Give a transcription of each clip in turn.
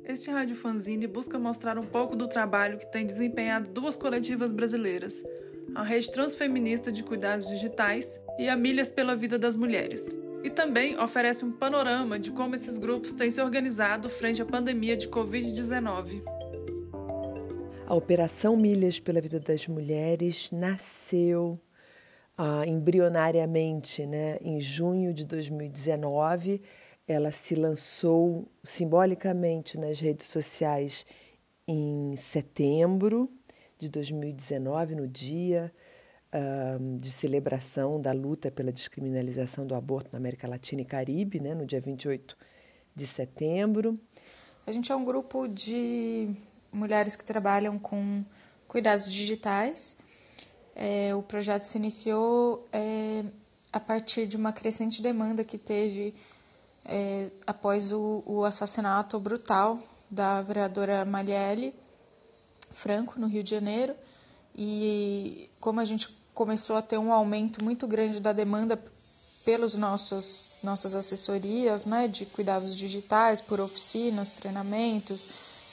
Este rádio fanzine busca mostrar um pouco do trabalho que tem desempenhado duas coletivas brasileiras, a Rede Transfeminista de Cuidados Digitais e a Milhas pela Vida das Mulheres. E também oferece um panorama de como esses grupos têm se organizado frente à pandemia de Covid-19. A Operação Milhas pela Vida das Mulheres nasceu embrionariamente, né? Em junho de 2019. Ela se lançou simbolicamente nas redes sociais em setembro de 2019, no dia de celebração da luta pela descriminalização do aborto na América Latina e Caribe, né? No dia 28 de setembro. A gente é um grupo de mulheres que trabalham com cuidados digitais. O projeto se iniciou a partir de uma crescente demanda que teve após o assassinato brutal da vereadora Marielle Franco, no Rio de Janeiro. E como a gente começou a ter um aumento muito grande da demanda pelos nossas assessorias, né, de cuidados digitais, por oficinas, treinamentos,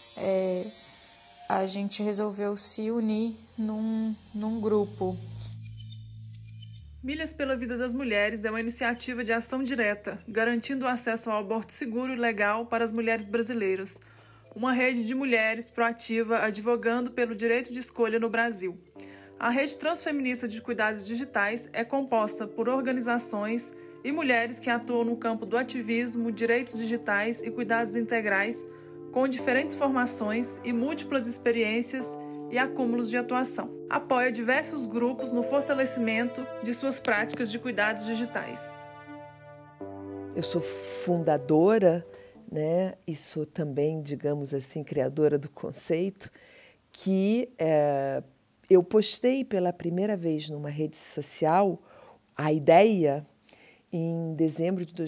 a gente resolveu se unir num grupo. Milhas pela Vida das Mulheres é uma iniciativa de ação direta, garantindo o acesso ao aborto seguro e legal para as mulheres brasileiras. Uma rede de mulheres proativa advogando pelo direito de escolha no Brasil. A Rede Transfeminista de Cuidados Digitais é composta por organizações e mulheres que atuam no campo do ativismo, direitos digitais e cuidados integrais, com diferentes formações e múltiplas experiências e acúmulos de atuação. Apoia diversos grupos no fortalecimento de suas práticas de cuidados digitais. Eu sou fundadora, né, e sou também, digamos assim, criadora do conceito, que eu postei pela primeira vez numa rede social a ideia em dezembro de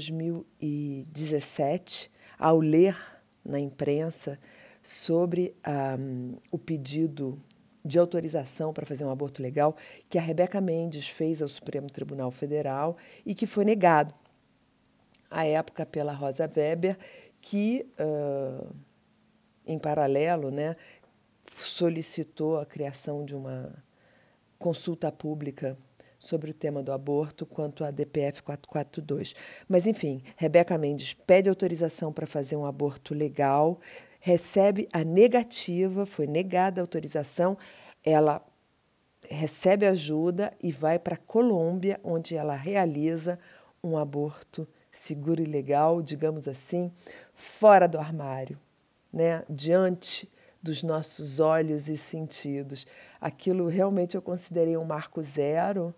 2017, ao ler na imprensa sobre o pedido de autorização para fazer um aborto legal que a Rebeca Mendes fez ao Supremo Tribunal Federal e que foi negado, à época, pela Rosa Weber, que, em paralelo, né, solicitou a criação de uma consulta pública sobre o tema do aborto quanto à DPF 442. Mas, enfim, Rebeca Mendes pede autorização para fazer um aborto legal, recebe a negativa, foi negada a autorização, ela recebe ajuda e vai para a Colômbia, onde ela realiza um aborto seguro e legal, digamos assim, fora do armário, né? Diante dos nossos olhos e sentidos. Aquilo realmente eu considerei um marco zero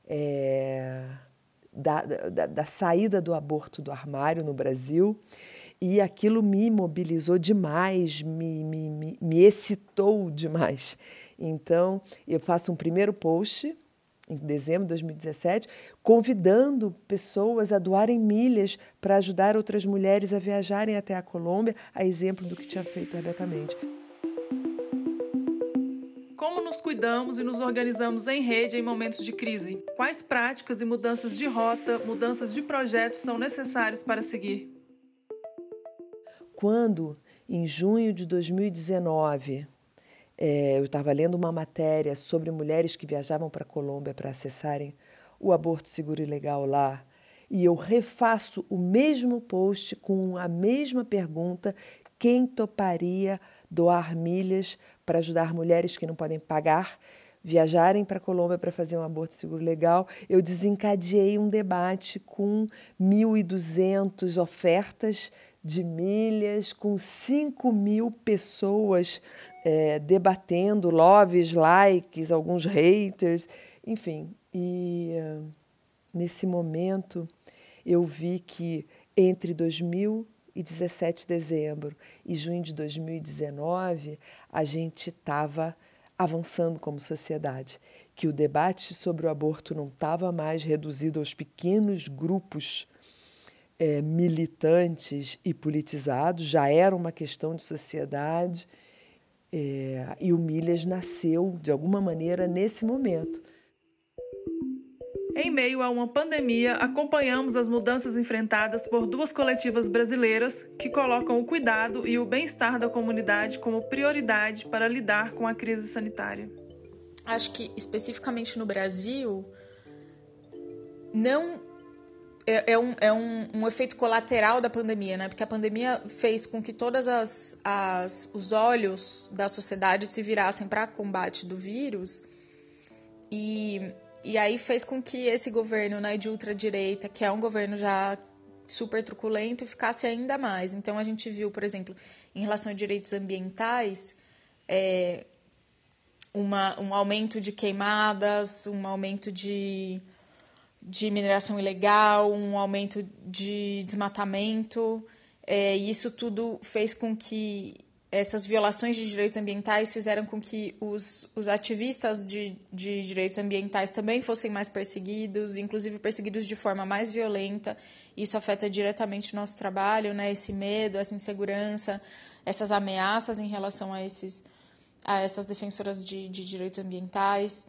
da saída do aborto do armário no Brasil, e aquilo me mobilizou demais, me excitou demais. Então, eu faço um primeiro post em dezembro de 2017, convidando pessoas a doarem milhas para ajudar outras mulheres a viajarem até a Colômbia, a exemplo do que tinha feito a Rebeca Mendes. Como nos cuidamos e nos organizamos em rede em momentos de crise? Quais práticas e mudanças de rota, mudanças de projetos são necessários para seguir? Quando, em junho de 2019, eu estava lendo uma matéria sobre mulheres que viajavam para a Colômbia para acessarem o aborto seguro e legal lá, e eu refaço o mesmo post com a mesma pergunta: quem toparia doar milhas para ajudar mulheres que não podem pagar viajarem para a Colômbia para fazer um aborto seguro e legal? Eu desencadeei um debate com 1.200 ofertas de milhas, com 5.000 pessoas debatendo, loves, likes, alguns haters, enfim. E nesse momento eu vi que entre 2017, dezembro, e junho de 2019, a gente estava avançando como sociedade, que o debate sobre o aborto não estava mais reduzido aos pequenos grupos militantes e politizados, já era uma questão de sociedade, e o Milhas nasceu, de alguma maneira, nesse momento. Em meio a uma pandemia, acompanhamos as mudanças enfrentadas por duas coletivas brasileiras que colocam o cuidado e o bem-estar da comunidade como prioridade para lidar com a crise sanitária. Acho que, especificamente no Brasil, não é um efeito colateral da pandemia, né? Porque a pandemia fez com que todos os olhos da sociedade se virassem para o combate do vírus e aí fez com que esse governo, né, de ultradireita, que é um governo já super truculento, ficasse ainda mais. Então, a gente viu, por exemplo, em relação a direitos ambientais, um aumento de queimadas, um aumento de mineração ilegal, um aumento de desmatamento. E isso tudo fez com que essas violações de direitos ambientais fizeram com que os ativistas de direitos ambientais também fossem mais perseguidos, inclusive perseguidos de forma mais violenta. Isso afeta diretamente o nosso trabalho, né? Esse medo, essa insegurança, essas ameaças em relação a essas defensoras de direitos ambientais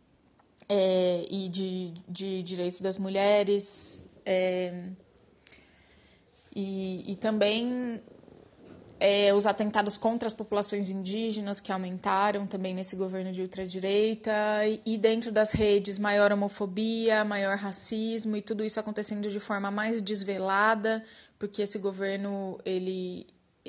e de direitos das mulheres. E também os atentados contra as populações indígenas, que aumentaram também nesse governo de ultradireita, e dentro das redes, maior homofobia, maior racismo, e tudo isso acontecendo de forma mais desvelada, porque esse governo ele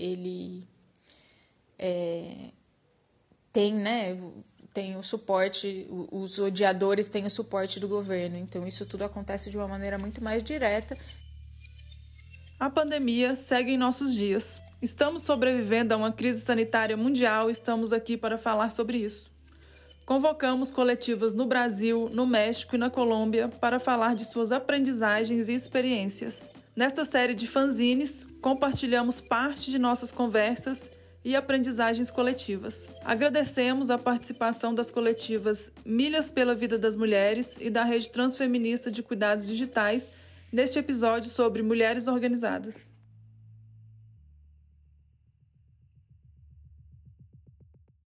tem, né, tem o suporte, os odiadores têm o suporte do governo, então isso tudo acontece de uma maneira muito mais direta. A pandemia segue em nossos dias. Estamos sobrevivendo a uma crise sanitária mundial e estamos aqui para falar sobre isso. Convocamos coletivas no Brasil, no México e na Colômbia para falar de suas aprendizagens e experiências. Nesta série de fanzines, compartilhamos parte de nossas conversas e aprendizagens coletivas. Agradecemos a participação das coletivas Milhas pela Vida das Mulheres e da Rede Transfeminista de Cuidados Digitais neste episódio sobre mulheres organizadas.